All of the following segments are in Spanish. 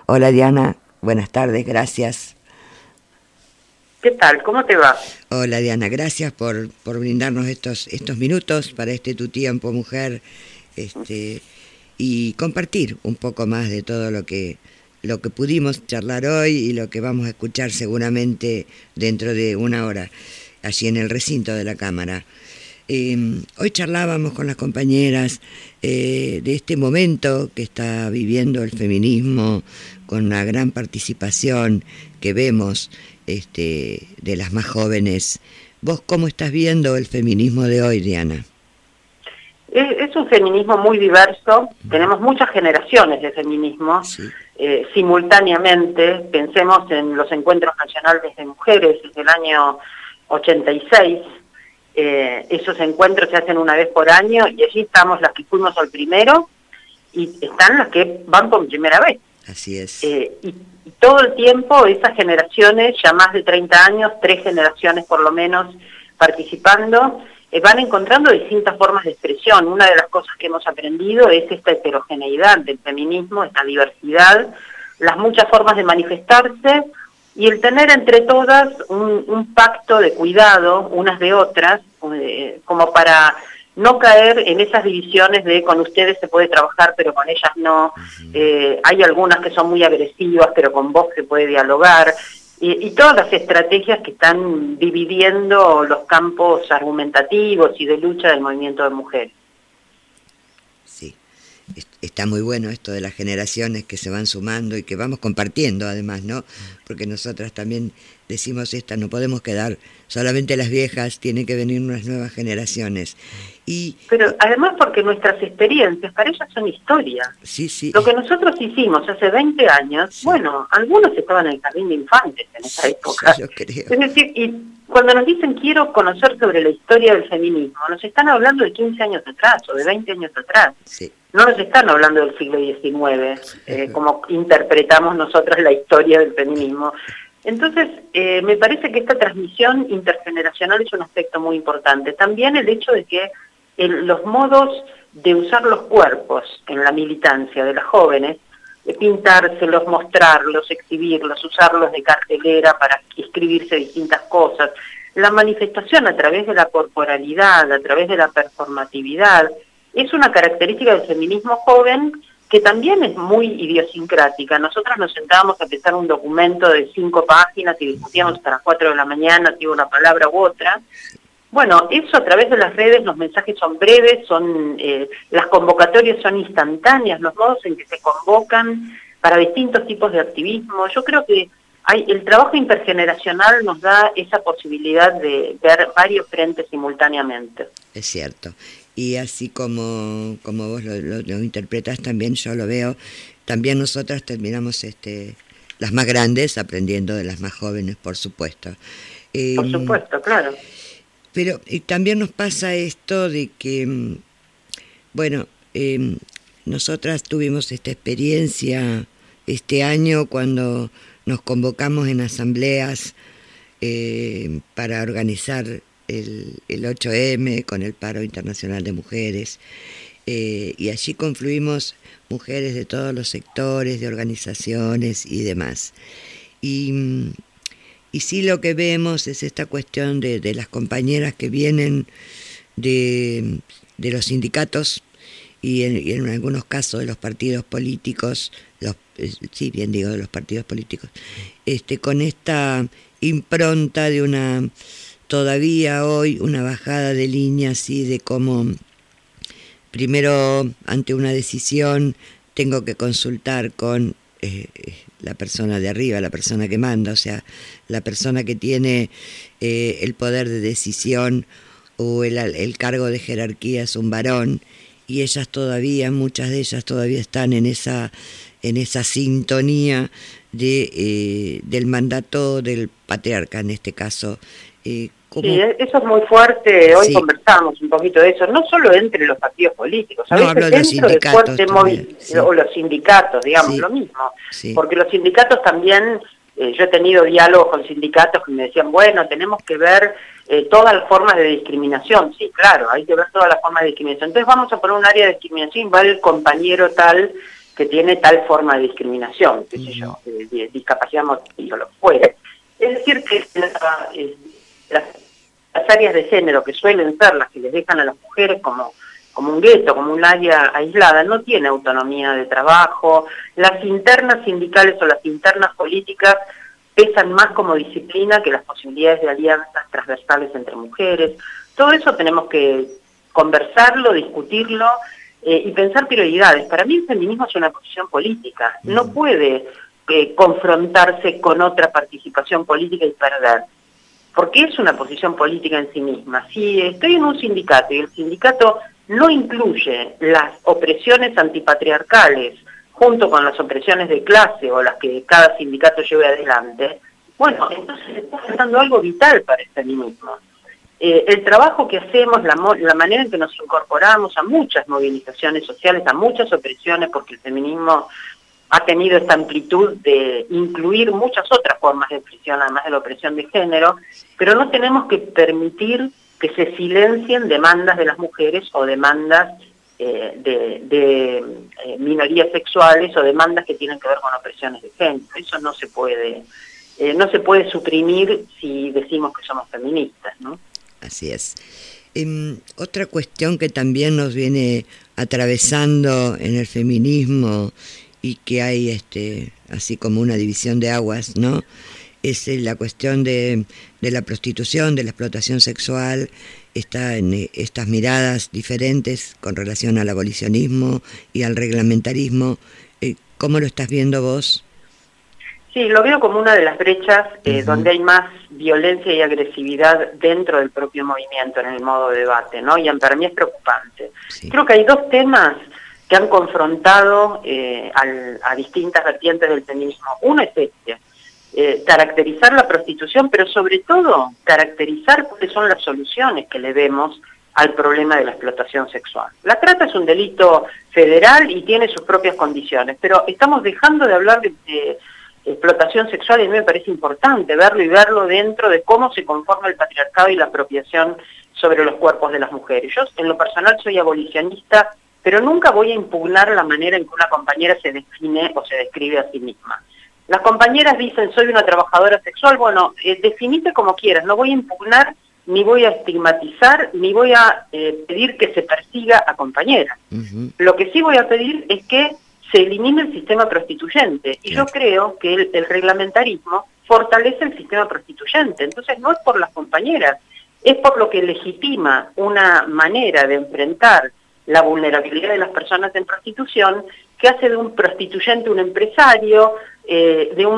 Hola Diana, buenas tardes, gracias. ¿Qué tal? ¿Cómo te va? Hola Diana, gracias por brindarnos estos minutos para tu tiempo, mujer, y compartir un poco más de todo lo que pudimos charlar hoy y lo que vamos a escuchar seguramente dentro de una hora, allí en el recinto de la Cámara. Hoy charlábamos con las compañeras de este momento que está viviendo el feminismo, con una gran participación que vemos de las más jóvenes. ¿Vos cómo estás viendo el feminismo de hoy, Diana? Es un feminismo muy diverso, tenemos muchas generaciones de feminismo, Sí. Simultáneamente. Pensemos en los encuentros nacionales de mujeres desde el año 86, esos encuentros se hacen una vez por año y allí estamos las que fuimos al primero y están las que van por primera vez. Así es. Y todo el tiempo esas generaciones, ya más de 30 años, 3 generaciones por lo menos participando, van encontrando distintas formas de expresión. Una de las cosas que hemos aprendido es esta heterogeneidad del feminismo, esta diversidad, las muchas formas de manifestarse y el tener entre todas un pacto de cuidado unas de otras, como para no caer en esas divisiones de con ustedes se puede trabajar pero con ellas no. Hay algunas que son muy agresivas pero con vos se puede dialogar, y todas las estrategias que están dividiendo los campos argumentativos y de lucha del movimiento de mujeres. Sí, está muy bueno esto de las generaciones que se van sumando y que vamos compartiendo además, ¿no? Porque nosotras también decimos no podemos quedar solamente las viejas, tienen que venir unas nuevas generaciones. Pero además porque nuestras experiencias para ellas son historia. Sí, sí. Lo que nosotros hicimos hace 20 años, sí. Bueno, algunos estaban en el jardín de infantes en esa época. Yo creo. Es decir, y cuando nos dicen quiero conocer sobre la historia del feminismo, nos están hablando de 15 años atrás o de 20 años atrás. Sí. No nos están hablando del siglo XIX, como interpretamos nosotros la historia del feminismo. Entonces, me parece que esta transmisión intergeneracional es un aspecto muy importante. También el hecho de que los modos de usar los cuerpos en la militancia de las jóvenes, de pintárselos, mostrarlos, exhibirlos, usarlos de cartelera para escribirse distintas cosas, la manifestación a través de la corporalidad, a través de la performatividad, es una característica del feminismo joven que también es muy idiosincrática. Nosotras nos sentábamos a pensar un documento de 5 páginas y discutíamos hasta las 4 de la mañana si iba una palabra u otra. Bueno, eso a través de las redes, los mensajes son breves, las convocatorias son instantáneas, los modos en que se convocan para distintos tipos de activismo. Yo creo que el trabajo intergeneracional nos da esa posibilidad de ver varios frentes simultáneamente. Es cierto. Y así como vos lo interpretás también, yo lo veo, también nosotras terminamos las más grandes aprendiendo de las más jóvenes, por supuesto. Por supuesto, claro. Pero también nos pasa esto de que, bueno, nosotras tuvimos esta experiencia este año cuando nos convocamos en asambleas para organizar el 8M con el Paro Internacional de Mujeres, y allí confluimos mujeres de todos los sectores, de organizaciones y demás. Y sí, lo que vemos es esta cuestión de las compañeras que vienen de los sindicatos y en algunos casos de los partidos políticos, sí, bien digo, de los partidos políticos, con esta impronta de todavía hoy una bajada de línea así de cómo primero ante una decisión tengo que consultar con la persona de arriba, la persona que manda, o sea, la persona que tiene el poder de decisión o el cargo de jerarquía es un varón, y ellas todavía, muchas de ellas todavía están en esa sintonía del mandato del patriarca en este caso. Sí, eso es muy fuerte. Hoy sí conversamos un poquito de eso, no solo entre los partidos políticos, a veces dentro del fuerte movimiento, o los sindicatos, digamos, sí, lo mismo, sí. Porque los sindicatos también, yo he tenido diálogos con sindicatos que me decían, bueno, tenemos que ver todas las formas de discriminación. Sí, claro, hay que ver todas las formas de discriminación. Entonces vamos a poner un área de discriminación, va el compañero tal que tiene tal forma de discriminación, qué sé yo, de discapacidad motriz o lo que fuere. Es decir, que las áreas de género que suelen ser las que les dejan a las mujeres como un gueto, como un área aislada, no tiene autonomía de trabajo, las internas sindicales o las internas políticas pesan más como disciplina que las posibilidades de alianzas transversales entre mujeres. Todo eso tenemos que conversarlo, discutirlo y pensar prioridades. Para mí el feminismo es una posición política, no puede confrontarse con otra participación política y perder, porque es una posición política en sí misma. Si estoy en un sindicato y el sindicato no incluye las opresiones antipatriarcales junto con las opresiones de clase o las que cada sindicato lleve adelante, bueno, entonces está faltando algo vital para el feminismo. El trabajo que hacemos, la manera en que nos incorporamos a muchas movilizaciones sociales, a muchas opresiones, porque el feminismo ha tenido esta amplitud de incluir muchas otras formas de opresión, además de la opresión de género, pero no tenemos que permitir que se silencien demandas de las mujeres o demandas de minorías sexuales o demandas que tienen que ver con opresiones de género. Eso no se puede suprimir si decimos que somos feministas, ¿no? Así es. Otra cuestión que también nos viene atravesando en el feminismo y que hay así como una división de aguas, ¿no? Es la cuestión de la prostitución, de la explotación sexual, está en estas miradas diferentes con relación al abolicionismo y al reglamentarismo. ¿Cómo lo estás viendo vos? Sí, lo veo como una de las brechas donde hay más violencia y agresividad dentro del propio movimiento en el modo de debate, ¿no? Y para mí es preocupante. Sí. Creo que hay dos temas que han confrontado a distintas vertientes del feminismo. Uno es caracterizar la prostitución, pero sobre todo caracterizar cuáles son las soluciones que le vemos al problema de la explotación sexual. La trata es un delito federal y tiene sus propias condiciones, pero estamos dejando de hablar de explotación sexual y a mí me parece importante verlo dentro de cómo se conforma el patriarcado y la apropiación sobre los cuerpos de las mujeres. Yo en lo personal soy abolicionista, pero nunca voy a impugnar la manera en que una compañera se define o se describe a sí misma. Las compañeras dicen, soy una trabajadora sexual, bueno, definite como quieras, no voy a impugnar, ni voy a estigmatizar, ni voy a pedir que se persiga a compañeras. Lo que sí voy a pedir es que se elimine el sistema prostituyente, y yo creo que el reglamentarismo fortalece el sistema prostituyente, entonces no es por las compañeras, es por lo que legitima una manera de enfrentar la vulnerabilidad de las personas en prostitución, que hace de un prostituyente un empresario, de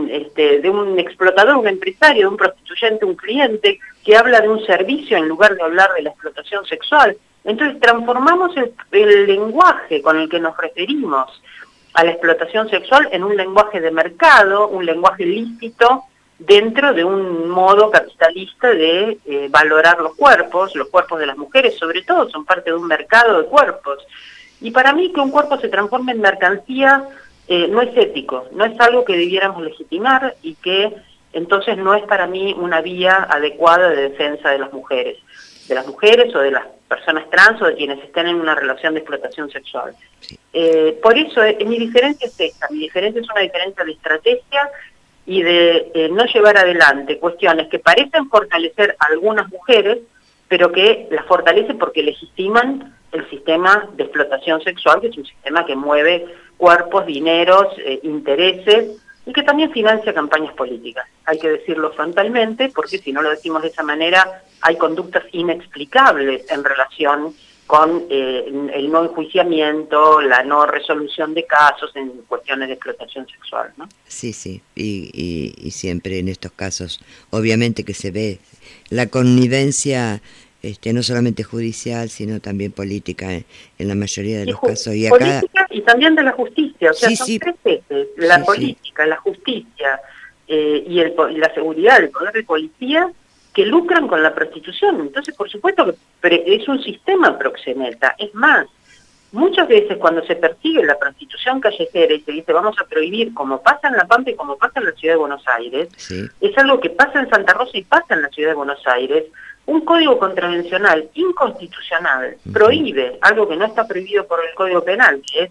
un explotador un empresario, de un prostituyente un cliente, que habla de un servicio en lugar de hablar de la explotación sexual. Entonces transformamos el lenguaje con el que nos referimos a la explotación sexual en un lenguaje de mercado, un lenguaje lícito, dentro de un modo capitalista de valorar los cuerpos de las mujeres sobre todo, son parte de un mercado de cuerpos. Y para mí que un cuerpo se transforme en mercancía no es ético, no es algo que debiéramos legitimar y que entonces no es para mí una vía adecuada de defensa de las mujeres o de las personas trans o de quienes estén en una relación de explotación sexual. Sí. Por eso mi diferencia es esta, mi diferencia es una diferencia de estrategia y de no llevar adelante cuestiones que parecen fortalecer a algunas mujeres, pero que las fortalecen porque legitiman el sistema de explotación sexual, que es un sistema que mueve cuerpos, dineros, intereses, y que también financia campañas políticas. Hay que decirlo frontalmente, porque si no lo decimos de esa manera, hay conductas inexplicables en relación con el no enjuiciamiento, la no resolución de casos en cuestiones de explotación sexual, ¿no? Sí, sí, y siempre en estos casos, obviamente que se ve la connivencia no solamente judicial, sino también política en la mayoría de los casos. Y acá... Política y también de la justicia, o sea, son tres ejes, la política, la justicia y la seguridad, el poder de policía, que lucran con la prostitución. Entonces, por supuesto que es un sistema proxeneta. Es más, muchas veces cuando se persigue la prostitución callejera y se dice vamos a prohibir, como pasa en La Pampa y como pasa en la Ciudad de Buenos Aires, es algo que pasa en Santa Rosa y pasa en la Ciudad de Buenos Aires. Un código contravencional inconstitucional prohíbe algo que no está prohibido por el Código Penal, que es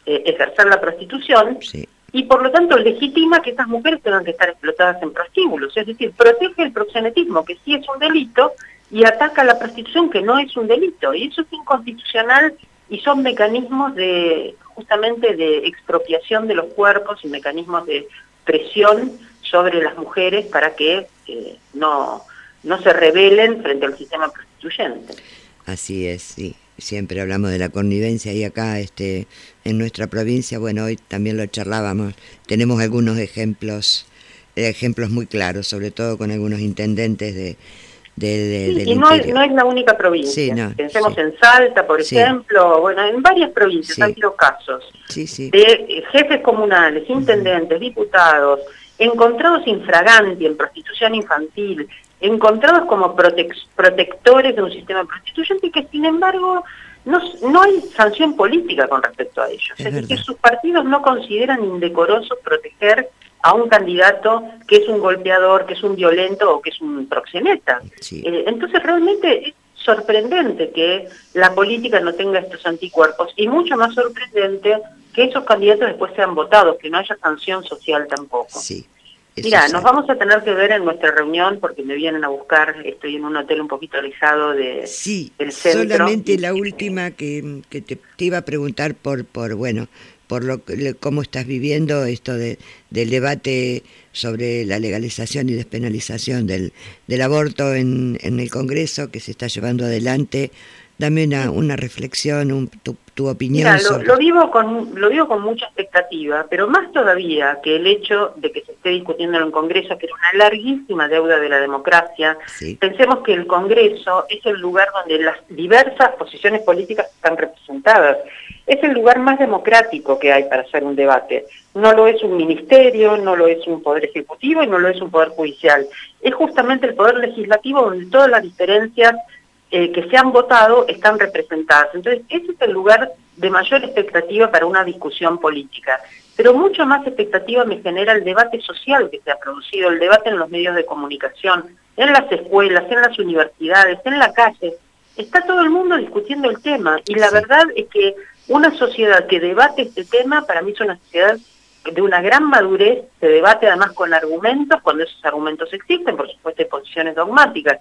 ejercer la prostitución, sí, y por lo tanto legitima que estas mujeres tengan que estar explotadas en prostíbulos, es decir, protege el proxenetismo, que sí es un delito, y ataca la prostitución, que no es un delito, y eso es inconstitucional, y son mecanismos de, justamente, de expropiación de los cuerpos y mecanismos de presión sobre las mujeres para que no se rebelen frente al sistema prostituyente. así es, sí. Siempre hablamos de la connivencia y acá en nuestra provincia, bueno, hoy también lo charlábamos, tenemos algunos ejemplos muy claros, sobre todo con algunos intendentes Sí, del y no interior. es la única provincia. Sí, no, Pensemos sí, en Salta, por sí, ejemplo, bueno, en varias provincias sí, han habido casos sí, sí. de jefes comunales, intendentes, diputados, encontrados infraganti en prostitución infantil, encontrados como protectores de un sistema prostituyente, que sin embargo no hay sanción política con respecto a ellos. Es decir, sus partidos no consideran indecoroso proteger a un candidato que es un golpeador, que es un violento o que es un proxeneta. Sí. Entonces realmente es sorprendente que la política no tenga estos anticuerpos, y mucho más sorprendente que esos candidatos después sean votados, que no haya sanción social tampoco. Sí. Mira, nos vamos a tener que ver en nuestra reunión porque me vienen a buscar, estoy en un hotel un poquito alejado del centro. Solamente la última que te iba a preguntar por cómo estás viviendo esto del debate sobre la legalización y despenalización del aborto en el Congreso que se está llevando adelante. Dame una reflexión, tu opinión. Mira, lo vivo con mucha expectativa, pero más todavía que el hecho de que se esté discutiendo en el Congreso, que es una larguísima deuda de la democracia. Sí. Pensemos que el Congreso es el lugar donde las diversas posiciones políticas están representadas. Es el lugar más democrático que hay para hacer un debate. No lo es un ministerio, no lo es un poder ejecutivo y no lo es un poder judicial. Es justamente el poder legislativo donde todas las diferencias que se han votado están representadas. Entonces, ese es el lugar de mayor expectativa para una discusión política. Pero mucho más expectativa me genera el debate social que se ha producido, el debate en los medios de comunicación, en las escuelas, en las universidades, en la calle. Está todo el mundo discutiendo el tema, y la verdad es que una sociedad que debate este tema, para mí es una sociedad de una gran madurez, se debate además con argumentos, cuando esos argumentos existen, por supuesto hay posiciones dogmáticas,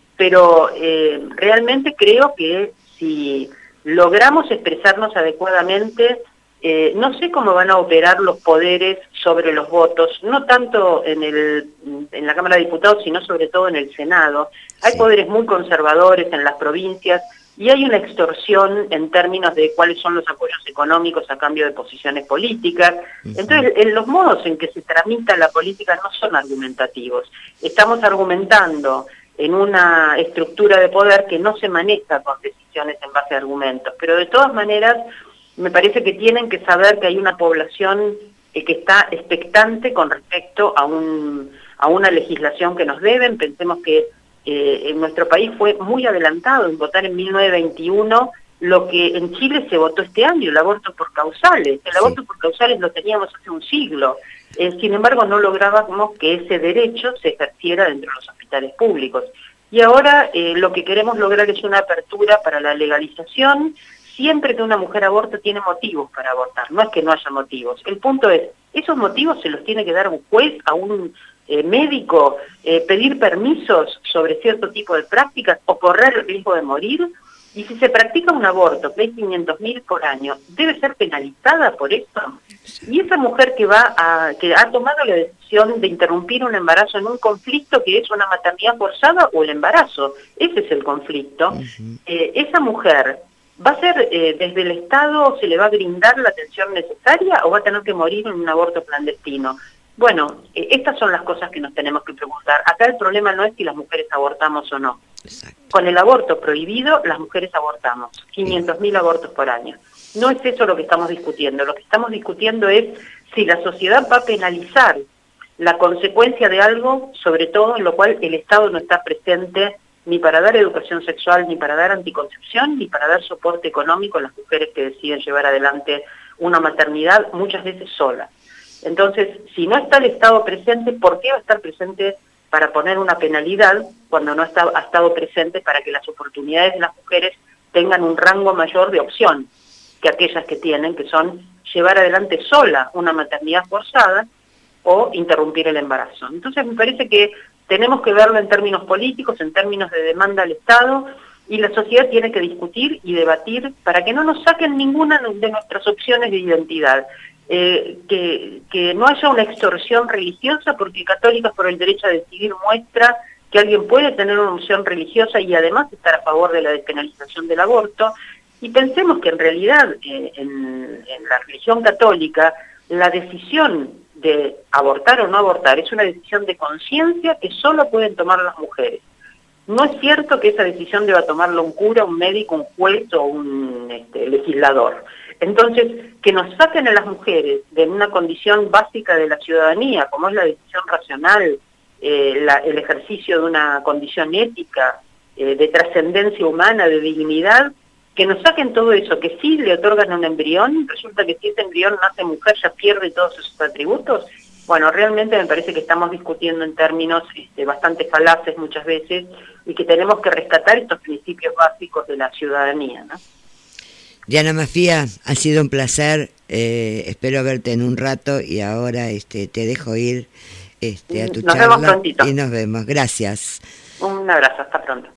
pero realmente creo que si logramos expresarnos adecuadamente, no sé cómo van a operar los poderes sobre los votos, no tanto en la Cámara de Diputados, sino sobre todo en el Senado. Hay poderes muy conservadores en las provincias y hay una extorsión en términos de cuáles son los apoyos económicos a cambio de posiciones políticas. Entonces, los modos en que se tramita la política no son argumentativos. Estamos argumentando en una estructura de poder que no se maneja con decisiones en base a argumentos, pero de todas maneras me parece que tienen que saber que hay una población que está expectante con respecto a una legislación que nos deben. Pensemos que en nuestro país fue muy adelantado en votar en 1921 lo que en Chile se votó este año, el aborto por causales. El aborto por causales lo teníamos hace un siglo. Sin embargo, no lográbamos que ese derecho se ejerciera dentro de los hospitales públicos. Y ahora lo que queremos lograr es una apertura para la legalización, siempre que una mujer aborta tiene motivos para abortar, no es que no haya motivos. El punto es, esos motivos se los tiene que dar un juez, a un médico, pedir permisos sobre cierto tipo de prácticas o correr el riesgo de morir. Y si se practica un aborto, que hay 500.000 por año, ¿debe ser penalizada por esto? Y esa mujer que ha tomado la decisión de interrumpir un embarazo en un conflicto que es una maternidad forzada o el embarazo, ese es el conflicto, esa mujer ¿va a ser desde el Estado, se le va a brindar la atención necesaria o va a tener que morir en un aborto clandestino? Bueno, estas son las cosas que nos tenemos que preguntar. Acá el problema no es si las mujeres abortamos o no. Exacto. Con el aborto prohibido, las mujeres abortamos. 500.000 abortos por año. No es eso lo que estamos discutiendo. Lo que estamos discutiendo es si la sociedad va a penalizar la consecuencia de algo, sobre todo en lo cual el Estado no está presente ni para dar educación sexual, ni para dar anticoncepción, ni para dar soporte económico a las mujeres que deciden llevar adelante una maternidad, muchas veces sola. Entonces, si no está el Estado presente, ¿por qué va a estar presente para poner una penalidad cuando no ha estado presente para que las oportunidades de las mujeres tengan un rango mayor de opción que aquellas que tienen, que son llevar adelante sola una maternidad forzada o interrumpir el embarazo. Entonces me parece que tenemos que verlo en términos políticos, en términos de demanda al Estado, y la sociedad tiene que discutir y debatir para que no nos saquen ninguna de nuestras opciones de identidad. Que no haya una extorsión religiosa, porque Católicas por el Derecho a Decidir muestra que alguien puede tener una opción religiosa y además estar a favor de la despenalización del aborto. Y pensemos que en realidad en la religión católica la decisión de abortar o no abortar es una decisión de conciencia que solo pueden tomar las mujeres. No es cierto que esa decisión deba tomarla un cura, un médico, un juez o un legislador. Entonces, que nos saquen a las mujeres de una condición básica de la ciudadanía, como es la decisión racional, el ejercicio de una condición ética, de trascendencia humana, de dignidad, que nos saquen todo eso, que sí le otorgan a un embrión, resulta que si ese embrión nace mujer ya pierde todos esos atributos. Bueno, realmente me parece que estamos discutiendo en términos bastante falaces muchas veces y que tenemos que rescatar estos principios básicos de la ciudadanía, ¿no? Diana Maffia, ha sido un placer, espero verte en un rato y ahora te dejo ir a tu charla. Nos vemos prontito. Y nos vemos, gracias. Un abrazo, hasta pronto.